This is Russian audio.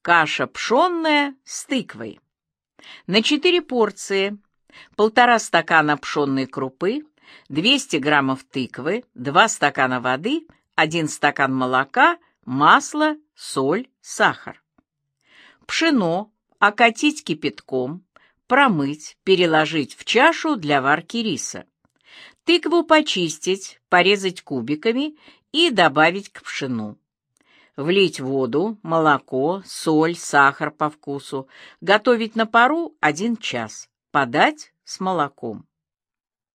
Каша пшенная с тыквой. На 4 порции: 1,5 стакана пшенной крупы, 200 граммов тыквы, 2 стакана воды, 1 стакан молока, масло, соль, сахар. Пшено окатить кипятком, промыть, переложить в чашу для варки риса. Тыкву почистить, порезать кубиками и добавить к пшену. Влить воду, молоко, соль, сахар по вкусу. Готовить на пару 1 час. Подать с молоком.